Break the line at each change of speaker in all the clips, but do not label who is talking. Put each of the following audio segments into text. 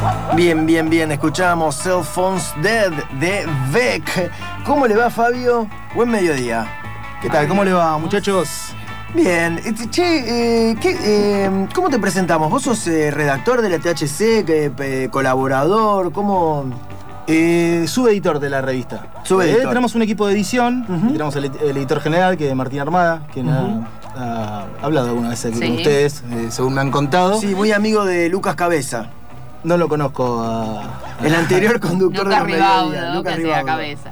Bien, bien, bien. Escuchábamos Cell Phones Dead de Beck. ¿Cómo le va, Fabio? Buen mediodía.
¿Qué tal? ¿Cómo le va, muchachos?
Bien. ¿Cómo te presentamos? ¿Vos sos redactor de la THC, colaborador? ¿Cómo...?
Subeditor de la revista.
Subeditor.
Tenemos un equipo de edición. Tenemos el editor general, que es Martín Armada, quien ha hablado alguna vez aquí con ustedes, según me han contado.
Sí, muy amigo de Lucas Cabeza.
No lo conozco
el anterior conductor de los mediodías,
Lucas Ribaudo. Cabeza.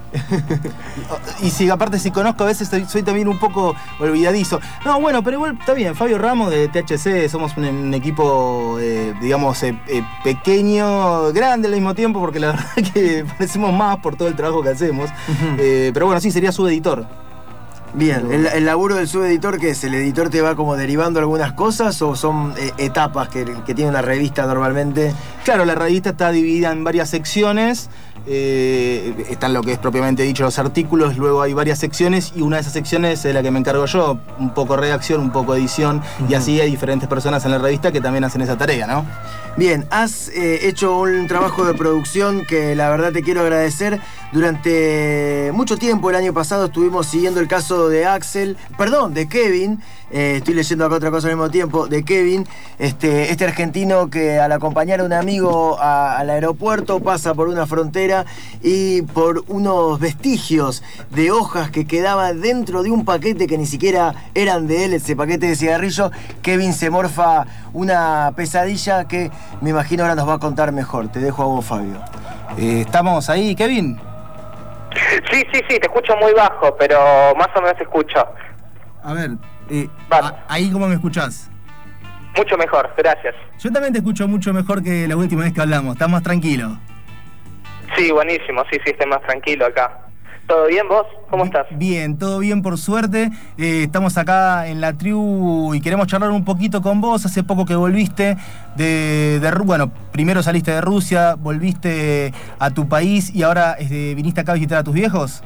Y si aparte si conozco a veces soy también un poco olvidadizo. No, bueno, pero igual está bien. Fabio Ramos de THC, somos un equipo, digamos, pequeño, grande al mismo tiempo, porque la verdad que parecemos más por todo el trabajo que hacemos. Pero bueno, sí, sería subeditor.
Bien, ¿el laburo del subeditor qué es? ¿El editor te va como derivando algunas cosas o son etapas que tiene una revista normalmente?
Claro, la revista está dividida en varias secciones. Están lo que es propiamente dicho los artículos, luego hay varias secciones y una de esas secciones es la que me encargo yo, un poco redacción, un poco edición, y así hay diferentes personas en la revista que también hacen esa tarea, ¿no?
Bien, has hecho un trabajo de producción que la verdad te quiero agradecer. Durante mucho tiempo, el año pasado, estuvimos siguiendo el caso de de Kevin. Estoy leyendo acá otra cosa al mismo tiempo, de Kevin, este argentino que al acompañar a un amigo al aeropuerto pasa por una frontera y por unos vestigios de hojas que quedaban dentro de un paquete que ni siquiera eran de él, ese paquete de cigarrillos. Kevin se morfa una pesadilla que me imagino ahora nos va a contar mejor. Te dejo a vos, Fabio.
¿Estamos ahí, Kevin?
Sí, te escucho muy bajo, pero más o menos te escucho.
A ver,
vale.
¿ahí cómo me escuchás?
Mucho mejor, gracias.
Yo también te escucho mucho mejor que la última vez que hablamos, estás más tranquilo.
Sí, buenísimo, sí, estoy más tranquilo acá. ¿Todo bien vos? ¿Cómo estás?
Bien, todo bien por suerte. Estamos acá en la tribu y queremos charlar un poquito con vos. Hace poco que volviste bueno, primero saliste de Rusia, volviste a tu país y ahora viniste acá a visitar a tus viejos.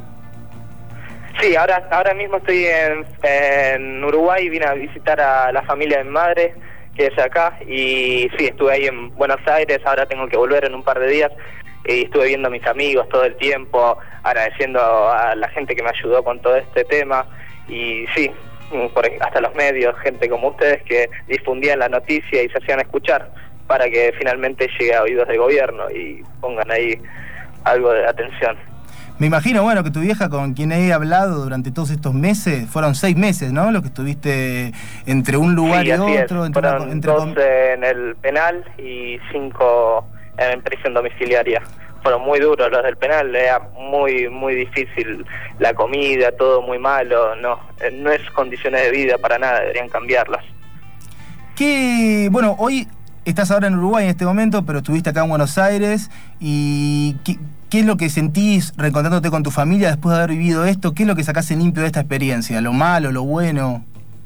Sí, ahora mismo estoy en Uruguay, vine a visitar a la familia de mi madre, que es acá, y sí, estuve ahí en Buenos Aires, ahora tengo que volver en un par de días. Y estuve viendo a mis amigos todo el tiempo, agradeciendo a la gente que me ayudó con todo este tema. Y sí, hasta los medios, gente como ustedes que difundían la noticia y se hacían escuchar para que finalmente llegue a oídos del gobierno y pongan ahí algo de atención.
Me imagino, bueno, que tu vieja, con quien he hablado durante todos estos meses, fueron 6 meses, ¿no? Lo que estuviste entre un lugar y otro.
Fueron 12 en el penal y 5... en prisión domiciliaria. Fueron muy duros los del penal, era muy difícil la comida, todo muy malo, no es condiciones de vida para nada, deberían cambiarlas.
Bueno, hoy estás ahora en Uruguay en este momento, pero estuviste acá en Buenos Aires, y ¿qué es lo que sentís reencontrándote con tu familia después de haber vivido esto? ¿Qué es lo que sacás en limpio de esta experiencia? ¿Lo malo, lo bueno?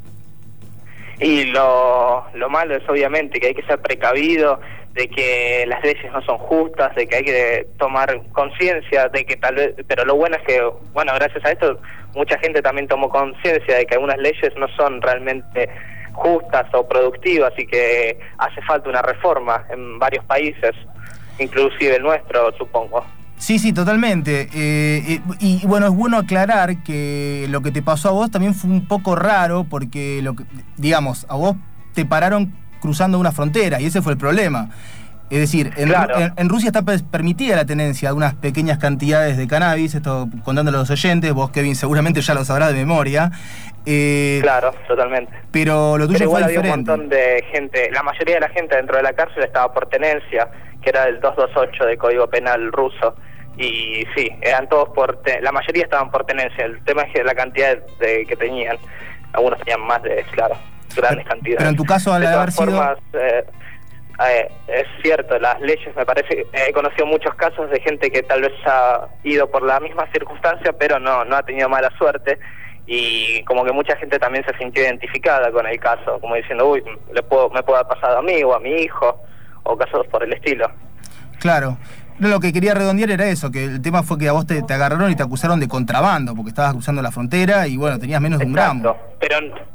Y lo malo es obviamente que hay que ser precavido, de que las leyes no son justas, de que hay que tomar conciencia, de que tal vez, pero lo bueno es que, bueno, gracias a esto, mucha gente también tomó conciencia de que algunas leyes no son realmente justas o productivas y que hace falta una reforma en varios países, inclusive el nuestro, supongo.
Sí, totalmente. Y bueno, es bueno aclarar que lo que te pasó a vos también fue un poco raro, porque digamos, a vos te pararon cruzando una frontera y ese fue el problema. Es decir, en Rusia está permitida la tenencia de unas pequeñas cantidades de cannabis, esto contándolo a los oyentes, vos, Kevin, seguramente ya lo sabrás de memoria.
Claro, totalmente.
Pero lo tuyo fue diferente.
Había un montón de gente, la mayoría de la gente dentro de la cárcel estaba por tenencia, que era el 228 del Código Penal ruso. Y sí, eran todos la mayoría estaban por tenencia. El tema es que la cantidad que tenían, algunos tenían más grandes cantidades.
Pero en tu caso, al haber sido...
es cierto, las leyes, me parece, he conocido muchos casos de gente que tal vez ha ido por la misma circunstancia, pero no ha tenido mala suerte, y como que mucha gente también se sintió identificada con el caso, como diciendo, uy, me puede haber pasado a mí o a mi hijo, o casos por el estilo.
Claro. Lo que quería redondear era eso, que el tema fue que a vos te agarraron y te acusaron de contrabando, porque estabas cruzando la frontera y bueno, tenías menos de un gramo.
Pero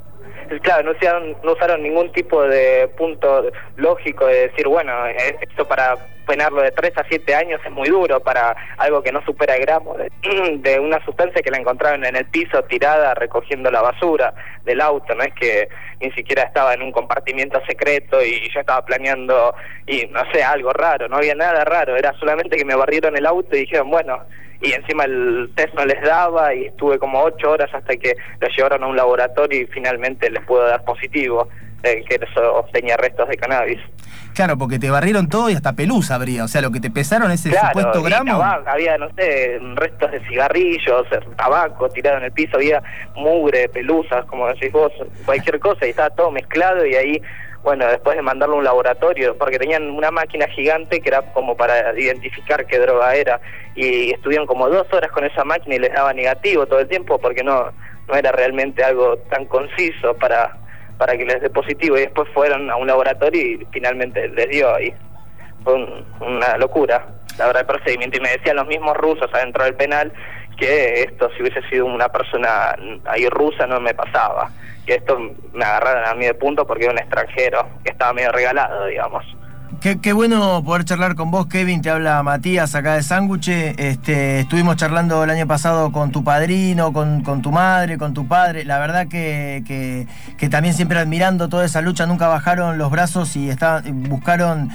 claro, no usaron ningún tipo de punto lógico de decir, bueno, esto para penarlo de 3 a 7 años es muy duro para algo que no supera el gramo de una sustancia que la encontraron en el piso tirada recogiendo la basura del auto. No es que ni siquiera estaba en un compartimiento secreto y yo estaba planeando, y no sé, algo raro, no había nada raro, era solamente que me barrieron el auto y dijeron, bueno, y encima el test no les daba y estuve como 8 horas hasta que lo llevaron a un laboratorio y finalmente les pudo dar positivo, que eso tenía restos de cannabis.
Claro, porque te barrieron todo y hasta pelusa habría, o sea, lo que te pesaron ese supuesto gramo.
Tabaco, había, no sé, restos de cigarrillos, tabaco tirado en el piso, había mugre, pelusas, como decís vos, cualquier cosa, y estaba todo mezclado. Y ahí, bueno, después de mandarlo a un laboratorio, porque tenían una máquina gigante que era como para identificar qué droga era, y estuvieron como 2 horas con esa máquina y les daba negativo todo el tiempo, porque no era realmente algo tan conciso para que les dé positivo, y después fueron a un laboratorio y finalmente les dio ahí. Fue una locura, la verdad, el procedimiento. Y me decían los mismos rusos adentro del penal que esto, si hubiese sido una persona ahí rusa, no me pasaba. Que esto me agarraron a mí de punto porque era un extranjero que estaba medio regalado, digamos.
Qué bueno poder charlar con vos, Kevin. Te habla Matías acá de Sándwiche. Estuvimos charlando el año pasado con tu padrino, con tu madre, con tu padre. La verdad que también siempre admirando toda esa lucha, nunca bajaron los brazos y buscaron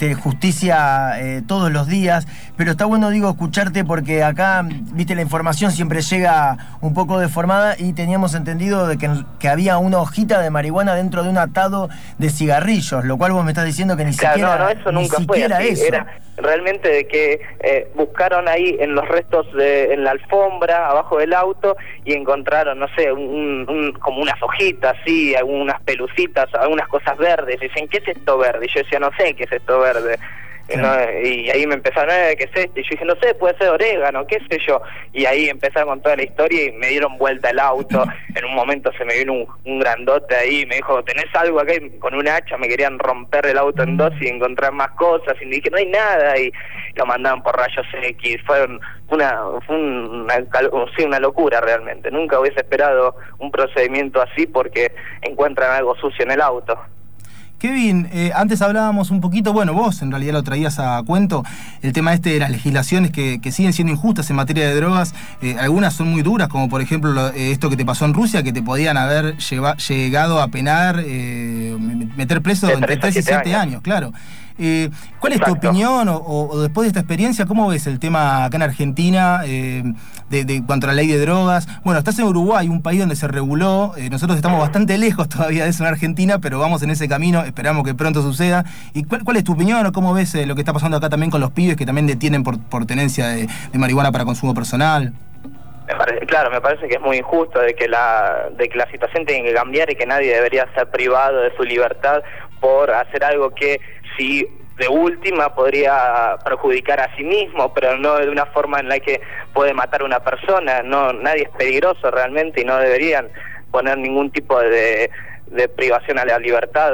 justicia todos los días. Pero está bueno, digo, escucharte, porque acá, viste, la información siempre llega un poco deformada y teníamos entendido de que había una hojita de marihuana dentro de un atado de cigarrillos, lo cual vos me estás diciendo que ni siquiera...
No, eso nunca fue así.
Eso.
Era realmente de que buscaron ahí en los restos en la alfombra, abajo del auto, y encontraron, no sé, como unas hojitas, sí, algunas pelucitas, algunas cosas verdes. Y dicen, ¿qué es esto verde? Y yo decía, no sé qué es esto verde. Sí. ¿No? Y ahí me empezaron, ¿qué es esto? Y yo dije, no sé, puede ser orégano, qué sé yo. Y ahí empezaron con toda la historia y me dieron vuelta el auto. En un momento se me vino un grandote ahí y me dijo, ¿tenés algo acá? Y con un hacha me querían romper el auto en dos y encontrar más cosas. Y le dije, no hay nada. Y lo mandaban por rayos X. Fue una locura realmente. Nunca hubiese esperado un procedimiento así porque encuentran algo sucio en el auto.
Kevin, antes hablábamos un poquito, bueno, vos en realidad lo traías a cuento, el tema de las legislaciones que siguen siendo injustas en materia de drogas. Algunas son muy duras, como por ejemplo esto que te pasó en Rusia, que te podían haber llegado a penar, meter preso entre 3 y 7 años, claro. ¿Cuál es tu opinión o después de esta experiencia, cómo ves el tema acá en Argentina de cuanto a la ley de drogas? Bueno, estás en Uruguay, un país donde se reguló, nosotros estamos bastante lejos todavía de eso en Argentina, pero vamos en ese camino, esperamos que pronto suceda. ¿Y cuál es tu opinión o cómo ves lo que está pasando acá también con los pibes que también detienen por tenencia de marihuana para consumo personal?
Me parece que es muy injusto de que la situación tiene que cambiar y que nadie debería ser privado de su libertad por hacer algo que sí de última podría perjudicar a sí mismo, pero no de una forma en la que puede matar a una persona. No, nadie es peligroso realmente y no deberían poner ningún tipo de privación a la libertad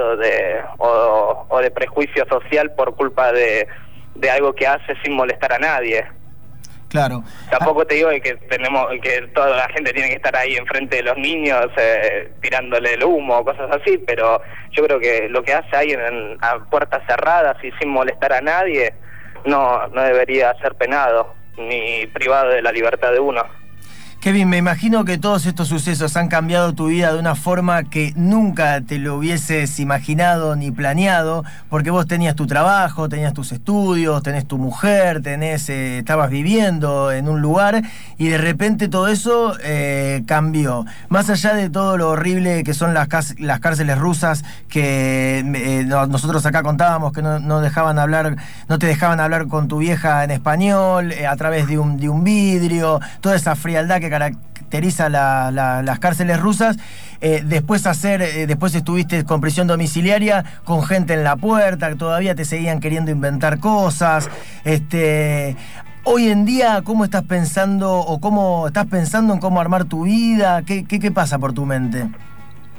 o de prejuicio social por culpa de algo que hace sin molestar a nadie.
Claro.
Tampoco te digo que toda la gente tiene que estar ahí enfrente de los niños tirándole el humo o cosas así, pero yo creo que lo que hace ahí a puertas cerradas y sin molestar a nadie no debería ser penado ni privado de la libertad de uno.
Kevin, me imagino que todos estos sucesos han cambiado tu vida de una forma que nunca te lo hubieses imaginado ni planeado, porque vos tenías tu trabajo, tenías tus estudios, tenés tu mujer, estabas viviendo en un lugar y de repente todo eso cambió. Más allá de todo lo horrible que son las cárceles rusas, que nosotros acá contábamos que no te dejaban hablar con tu vieja en español, a través de un vidrio, toda esa frialdad que caracteriza las cárceles rusas. Después estuviste con prisión domiciliaria, con gente en la puerta, que todavía te seguían queriendo inventar cosas. Hoy en día, ¿cómo estás pensando en cómo armar tu vida? ¿Qué pasa por tu mente?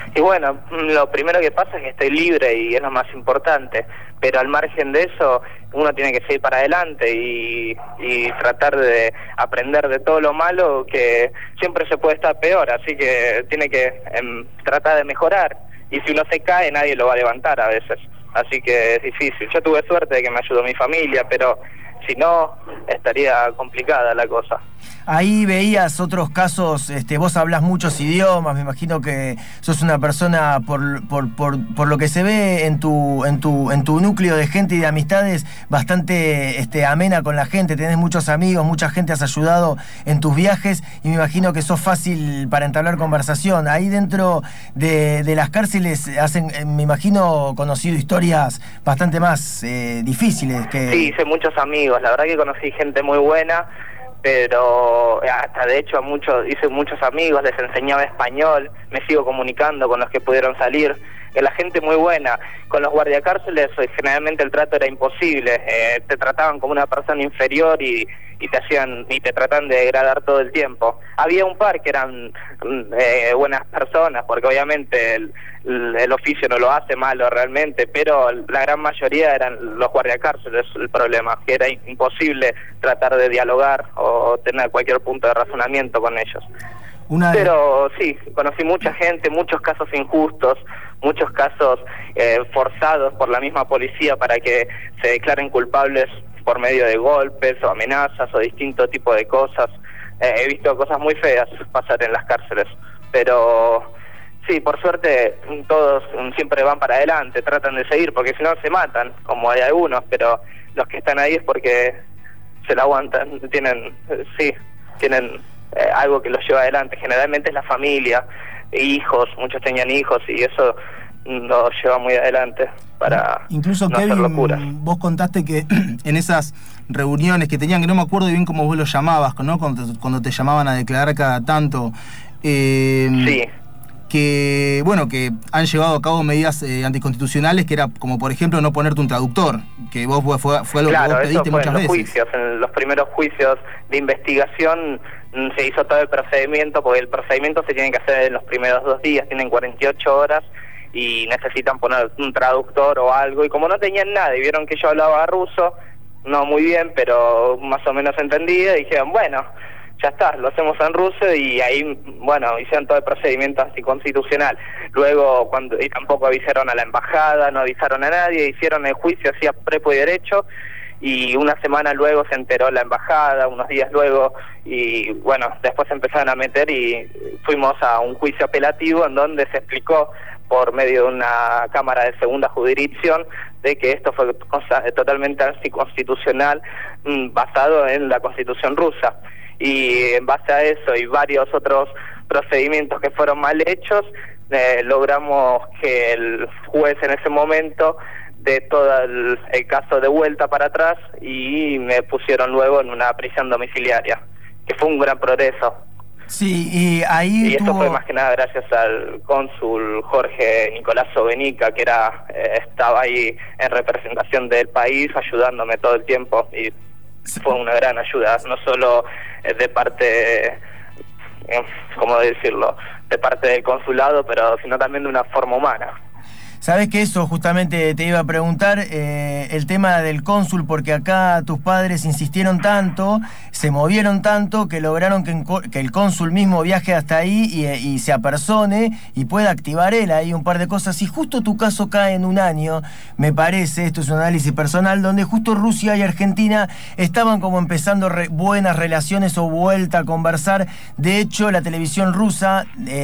Y bueno, lo primero que pasa es que estoy libre y es lo más importante, pero al margen de eso uno tiene que seguir para adelante y tratar de aprender de todo lo malo, que siempre se puede estar peor, así que tiene que tratar de mejorar, y si uno se cae nadie lo va a levantar a veces, así que es difícil. Yo tuve suerte de que me ayudó mi familia, pero si no estaría complicada la cosa.
Ahí veías otros casos, vos hablás muchos idiomas, me imagino que sos una persona, por lo que se ve en tu núcleo de gente y de amistades, bastante amena con la gente, tenés muchos amigos, mucha gente has ayudado en tus viajes, y me imagino que sos fácil para entablar conversación. Ahí dentro de las cárceles me imagino, conocido historias bastante más difíciles que...
Sí, hice muchos amigos, la verdad que conocí gente muy buena, pero hasta de hecho hice muchos amigos, les enseñaba español, me sigo comunicando con los que pudieron salir, la gente muy buena. Con los guardiacárceles generalmente el trato era imposible, te trataban como una persona inferior y te tratan de degradar todo el tiempo. Había un par que eran buenas personas, porque obviamente el oficio no lo hace malo realmente, pero la gran mayoría eran los guardiacárceles el problema, que era imposible tratar de dialogar o tener cualquier punto de razonamiento con ellos. Pero sí, conocí mucha gente, muchos casos injustos, muchos casos forzados por la misma policía para que se declaren culpables por medio de golpes o amenazas o distinto tipo de cosas. He visto cosas muy feas pasar en las cárceles, pero sí, por suerte todos siempre van para adelante, tratan de seguir, porque si no se matan, como hay algunos, pero los que están ahí es porque se la aguantan, tienen algo que los lleva adelante. Generalmente es la familia, hijos, muchos tenían hijos y eso los lleva muy adelante para
incluso
no
Kevin,
hacer locuras.
Vos contaste que en esas reuniones que tenían, que no me acuerdo bien cómo vos lo llamabas, ¿no? Cuando te llamaban a declarar cada tanto,
sí,
que bueno, que han llevado a cabo medidas anticonstitucionales, que era como por ejemplo no ponerte un traductor, que vos fue algo que vos pediste muchas veces.
Juicios, en los primeros juicios de investigación se hizo todo el procedimiento, porque el procedimiento se tiene que hacer en los primeros 2 días, tienen 48 horas y necesitan poner un traductor o algo, y como no tenían nada y vieron que yo hablaba ruso, no muy bien, pero más o menos entendía, y dijeron, bueno, ya está, lo hacemos en ruso, y ahí, bueno, hicieron todo el procedimiento anticonstitucional. Luego, y tampoco avisaron a la embajada, no avisaron a nadie, hicieron el juicio así a prepo y derecho, y una semana luego se enteró la embajada, unos días luego, y bueno, después empezaron a meter y fuimos a un juicio apelativo en donde se explicó por medio de una cámara de segunda jurisdicción de que esto fue totalmente anticonstitucional, basado en la Constitución rusa. Y en base a eso y varios otros procedimientos que fueron mal hechos, logramos que el juez en ese momento dé todo el caso de vuelta para atrás y me pusieron luego en una prisión domiciliaria, que fue un gran progreso.
Sí, y ahí
esto fue más que nada gracias al cónsul Jorge Nicolás Sobenica, que estaba ahí en representación del país ayudándome todo el tiempo, y fue una gran ayuda, no solo de parte, ¿cómo decirlo?, de parte del consulado, pero sino también de una forma humana.
Sabés que eso justamente te iba a preguntar, el tema del cónsul, porque acá tus padres insistieron tanto, se movieron tanto, que lograron que el cónsul mismo viaje hasta ahí y se apersone y pueda activar él ahí un par de cosas. Y justo tu caso cae en un año, me parece, esto es un análisis personal, donde justo Rusia y Argentina estaban como empezando buenas relaciones o vuelta a conversar. De hecho, la televisión rusa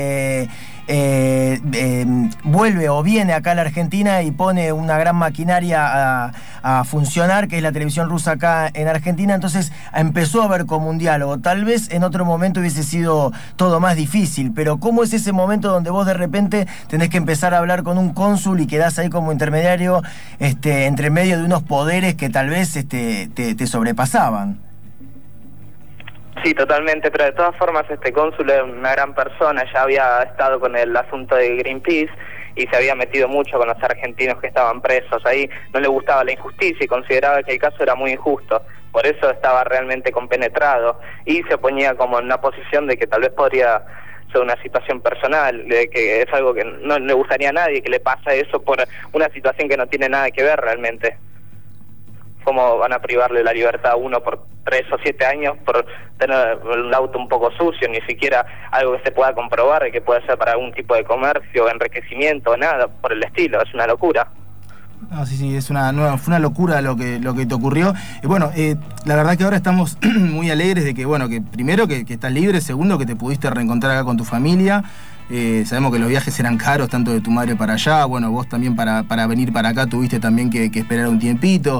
vuelve o viene acá a la Argentina y pone una gran maquinaria a funcionar, que es la televisión rusa acá en Argentina. Entonces empezó a haber como un diálogo. Tal vez en otro momento hubiese sido todo más difícil, pero ¿cómo es ese momento donde vos de repente tenés que empezar a hablar con un cónsul y quedás ahí como intermediario entre medio de unos poderes que tal vez te sobrepasaban?
Sí, totalmente, pero de todas formas este cónsul es una gran persona, ya había estado con el asunto de Greenpeace y se había metido mucho con los argentinos que estaban presos ahí, no le gustaba la injusticia y consideraba que el caso era muy injusto, por eso estaba realmente compenetrado y se ponía como en una posición de que tal vez podría sobre una situación personal, de que es algo que no le gustaría a nadie, que le pasa eso por una situación que no tiene nada que ver realmente. ¿Cómo van a privarle la libertad a uno por 3 o 7 años por tener un auto un poco sucio, ni siquiera algo que se pueda comprobar, que puede ser para algún tipo de comercio, enriquecimiento, nada por el estilo? Es una locura.
No, sí, fue una locura lo que te ocurrió. Bueno, la verdad que ahora estamos muy alegres de que, bueno, que primero que estás libre, segundo que te pudiste reencontrar acá con tu familia. Sabemos que los viajes eran caros, tanto de tu madre para allá, bueno, vos también para venir para acá tuviste también que esperar un tiempito.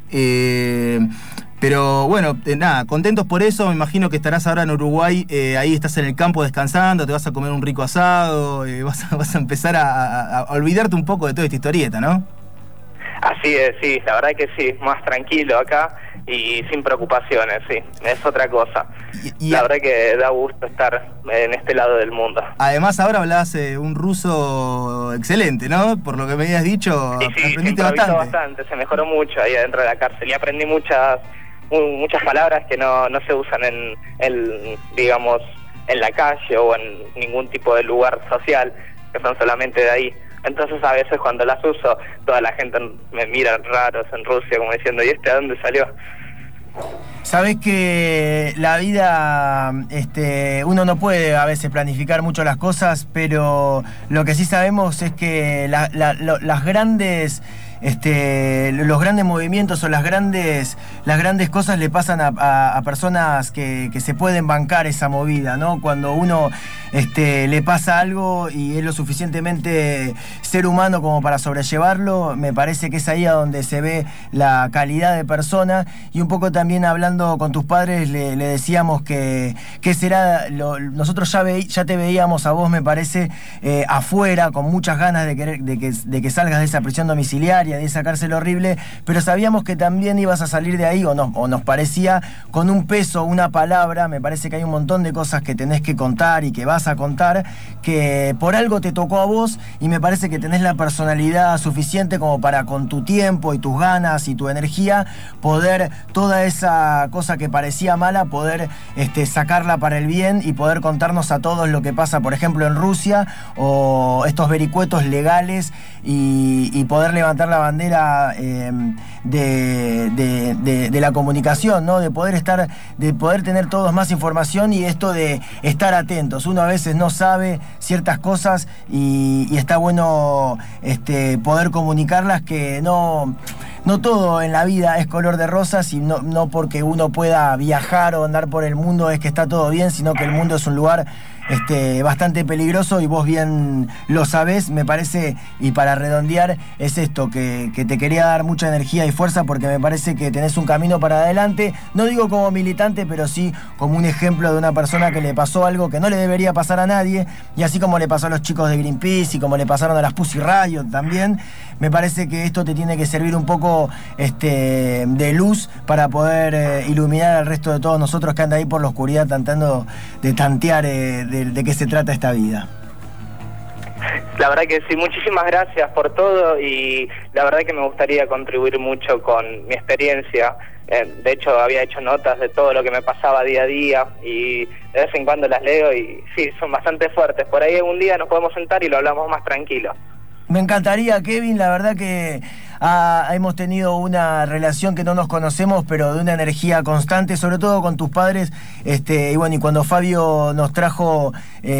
Pero bueno, nada, contentos por eso. Me imagino que estarás ahora en Uruguay, ahí estás en el campo descansando, te vas a comer un rico asado, vas a empezar a olvidarte un poco de toda esta historieta, ¿no?
Así es, sí, la verdad que sí, más tranquilo acá y sin preocupaciones, sí, es otra cosa. La verdad que da gusto estar en este lado del mundo.
Además ahora hablas un ruso excelente, ¿no? Por lo que me habías dicho,
sí, aprendiste bastante, se mejoró mucho ahí adentro de la cárcel y aprendí muchas palabras que no se usan digamos, en la calle o en ningún tipo de lugar social, que son solamente de ahí. Entonces a veces cuando las uso, toda la gente me mira raros en Rusia como diciendo, ¿y a dónde salió?
Sabés que la vida, uno no puede a veces planificar mucho las cosas, pero lo que sí sabemos es que las grandes... los grandes movimientos o las grandes cosas le pasan a personas que se pueden bancar esa movida, ¿no? Cuando uno le pasa algo y es lo suficientemente ser humano como para sobrellevarlo, me parece que es ahí a donde se ve la calidad de persona. Y un poco también hablando con tus padres le decíamos que será nosotros ya te veíamos a vos, me parece, afuera con muchas ganas de que salgas de esa prisión domiciliaria, de esa cárcel horrible, pero sabíamos que también ibas a salir de ahí, o nos parecía, con un peso, una palabra. Me parece que hay un montón de cosas que tenés que contar y que vas a contar, que por algo te tocó a vos, y me parece que tenés la personalidad suficiente como para, con tu tiempo y tus ganas y tu energía, poder toda esa cosa que parecía mala, poder sacarla para el bien y poder contarnos a todos lo que pasa, por ejemplo, en Rusia, o estos vericuetos legales, y poder levantar la bandera de la comunicación, ¿no? De poder tener todos más información, y esto de estar atentos. Uno a veces no sabe ciertas cosas y está bueno poder comunicarlas, que no todo en la vida es color de rosas, y no porque uno pueda viajar o andar por el mundo es que está todo bien, sino que el mundo es un lugar bastante peligroso, y vos bien lo sabés, me parece. Y para redondear, es esto, que te quería dar mucha energía y fuerza, porque me parece que tenés un camino para adelante, no digo como militante, pero sí como un ejemplo de una persona que le pasó algo que no le debería pasar a nadie, y así como le pasó a los chicos de Greenpeace y como le pasaron a las Pussy Riot también, me parece que esto te tiene que servir un poco de luz para poder iluminar al resto de todos nosotros que anda ahí por la oscuridad tratando de tantear de qué se trata esta vida.
La verdad que sí, muchísimas gracias por todo, y la verdad que me gustaría contribuir mucho con mi experiencia. De hecho, había hecho notas de todo lo que me pasaba día a día, y de vez en cuando las leo y sí, son bastante fuertes. Por ahí algún día nos podemos sentar y lo hablamos más tranquilo. Me
encantaría, Kevin, la verdad que hemos tenido una relación que no nos conocemos, pero de una energía constante, sobre todo con tus padres, y bueno, y cuando Fabio nos trajo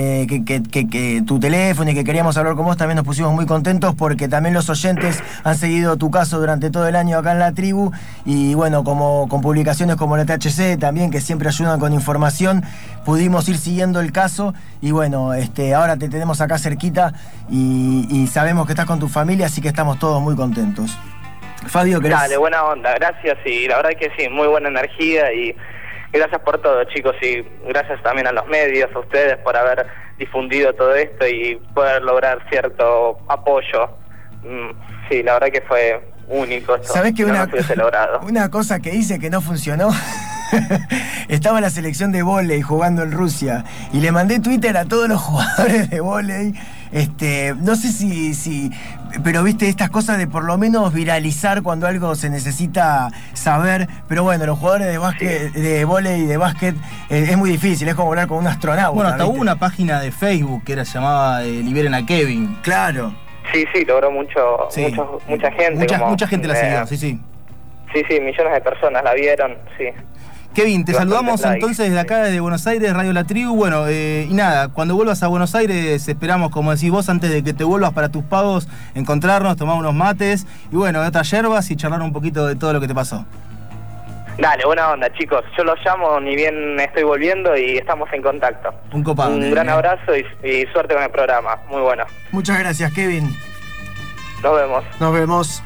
que tu teléfono y que queríamos hablar con vos, también nos pusimos muy contentos, porque también los oyentes han seguido tu caso durante todo el año acá en La Tribu, y bueno, como con publicaciones como la THC también, que siempre ayudan con información, pudimos ir siguiendo el caso, y bueno, ahora te tenemos acá cerquita, y sabemos que estás con tu familia, así que estamos todos muy contentos. Fabio, ¿querés?
Dale, buena onda, gracias, y la verdad que sí, muy buena energía, y gracias por todo, chicos, y gracias también a los medios, a ustedes, por haber difundido todo esto y poder lograr cierto apoyo. Sí, la verdad que fue único esto.
¿Sabés que
no hubiese logrado?
Una cosa que hice que no funcionó? Estaba en la selección de vóley jugando en Rusia, y le mandé Twitter a todos los jugadores de vóley. No sé si Pero viste, estas cosas de por lo menos viralizar cuando algo se necesita saber. Pero bueno, los jugadores de básquet, de vóley y de básquet, es muy difícil, es como hablar con un astronauta.
Bueno, hasta
¿viste?
hubo una página de Facebook que era llamada Liberen a Kevin.
Claro.
Sí, logró mucha gente.
Mucha gente la siguió, sí.
Sí, millones de personas la vieron, sí.
Kevin, te saludamos
like,
entonces desde acá, desde Buenos Aires, Radio La Tribu. Bueno, y nada, cuando vuelvas a Buenos Aires, esperamos, como decís vos, antes de que te vuelvas para tus pagos, encontrarnos, tomar unos mates y bueno, otras yerbas y charlar un poquito de todo lo que te pasó.
Dale, buena onda, chicos. Yo los llamo ni bien estoy volviendo y estamos en contacto.
Un copado.
Un gran abrazo y suerte con el programa. Muy bueno.
Muchas gracias, Kevin.
Nos vemos.
Nos vemos.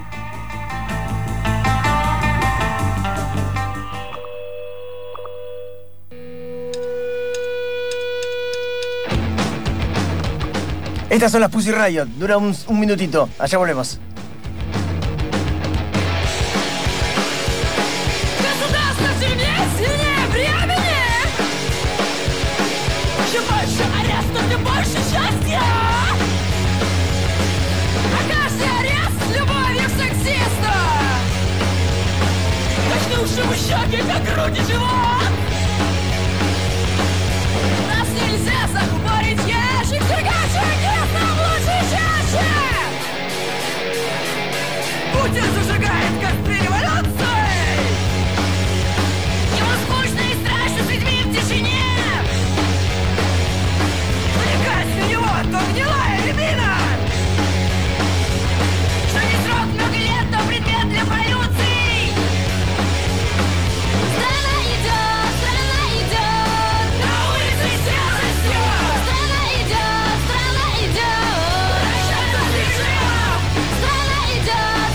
Estas son las Pussy Riot. Dura un minutito. Allá volvemos.
Путин зажигает, как при революции. Ему скучно и страшно с людьми в тишине. Влекать на него то гнилая рябина, что не срок много лет, то предмет для полюций. Страна идет, на улице свежестью. Страна идет, прощаться с режимом. Страна идет,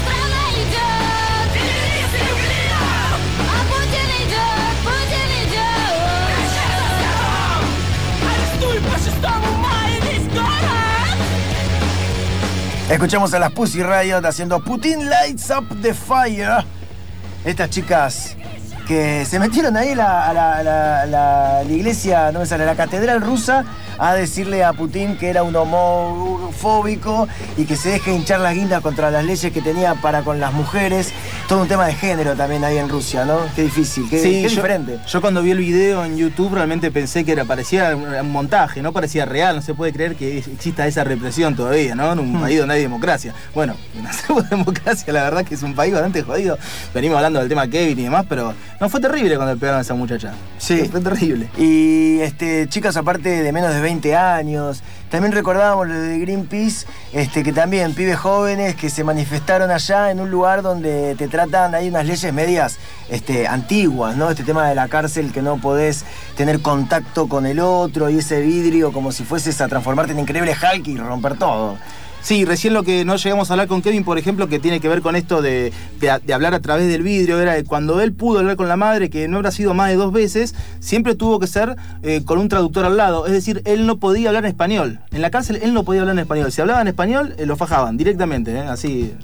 перелез и углем. А Путин идет, прощаться с домом. Арестуй по 6 мая весь город.
Escuchamos a las Pussy Riot haciendo Putin Lights Up the Fire. Estas chicas que se metieron ahí a la iglesia, no me sale, la catedral rusa, a decirle a Putin que era un homofóbico y que se deje hinchar las guindas contra las leyes que tenía para con las mujeres. Todo un tema de género también ahí en Rusia, ¿no? Qué difícil, qué diferente.
Yo cuando vi el video en YouTube realmente pensé que parecía un montaje, no parecía real, no se puede creer que exista esa represión todavía, ¿no? En un país donde hay democracia. Bueno, en democracia la verdad que es un país bastante jodido. Venimos hablando del tema Kevin y demás, pero no fue terrible cuando le pegaron a esa muchacha.
Sí.
Fue terrible.
Y chicas aparte de menos de 20 años. También recordábamos lo de Greenpeace, que también pibes jóvenes que se manifestaron allá en un lugar donde te tratan, hay unas leyes medias antiguas, ¿no? Este tema de la cárcel, que no podés tener contacto con el otro y ese vidrio como si fueses a transformarte en Increíble Hulk y romper todo.
Sí, recién lo que no llegamos a hablar con Kevin, por ejemplo, que tiene que ver con esto de hablar a través del vidrio, era cuando él pudo hablar con la madre, que no habrá sido más de 2 veces, siempre tuvo que ser con un traductor al lado. Es decir, él no podía hablar en español. En la cárcel él no podía hablar en español. Si hablaba en español, lo fajaban directamente, así.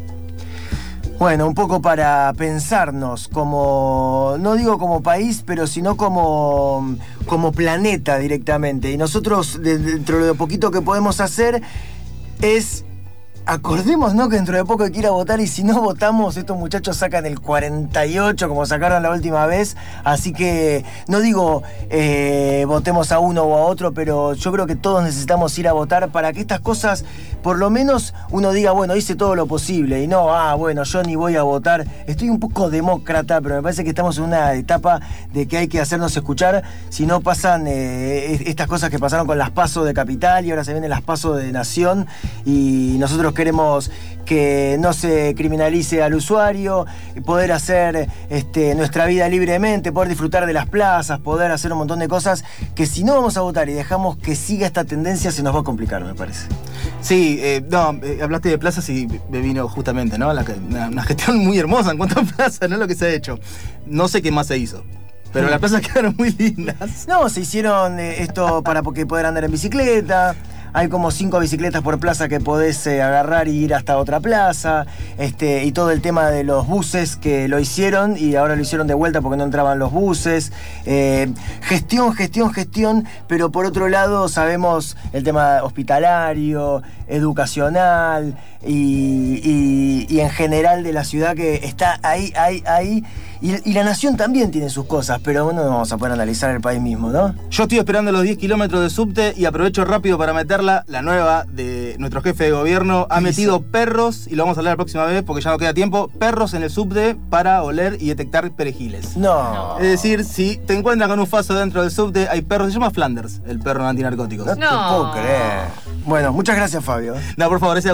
Bueno, un poco para pensarnos como, no digo como país, pero sino como planeta directamente. Y nosotros, dentro de lo poquito que podemos hacer, es, acordémonos que dentro de poco hay que ir a votar, y si no votamos, estos muchachos sacan el 48 como sacaron la última vez. Así que no digo votemos a uno o a otro, pero yo creo que todos necesitamos ir a votar para que estas cosas, por lo menos uno diga, bueno, hice todo lo posible, y no, bueno, yo ni voy a votar. Estoy un poco demócrata, pero me parece que estamos en una etapa de que hay que hacernos escuchar. Si no pasan estas cosas que pasaron con las PASO de Capital y ahora se vienen las PASO de Nación, y nosotros queremos que no se criminalice al usuario, poder hacer nuestra vida libremente, poder disfrutar de las plazas, poder hacer un montón de cosas que, si no vamos a votar y dejamos que siga esta tendencia, se nos va a complicar, me parece.
Sí, hablaste de plazas y me vino justamente, ¿no? Una gestión muy hermosa en cuanto a plazas, ¿no? Lo que se ha hecho. No sé qué más se hizo, pero las plazas quedaron muy lindas.
No, se hicieron esto para que poder andar en bicicleta. hay como 5 bicicletas por plaza que podés agarrar y ir hasta otra plaza, y todo el tema de los buses que lo hicieron y ahora lo hicieron de vuelta porque no entraban los buses. Gestión, pero por otro lado sabemos el tema hospitalario, educacional y en general de la ciudad que está ahí. Y la nación también tiene sus cosas, pero bueno, no vamos a poder analizar el país mismo, ¿no?
Yo estoy esperando los 10 kilómetros de subte y aprovecho rápido para meterla. La nueva de nuestro jefe de gobierno ha metido perros, y lo vamos a hablar la próxima vez porque ya no queda tiempo, perros en el subte para oler y detectar perejiles.
No.
Es decir, si te encuentras con un faso dentro del subte, hay perros, se llama Flanders, el perro antinarcóticos.
No te puedo creer. Bueno, muchas gracias, Fabio.
No, por favor, ese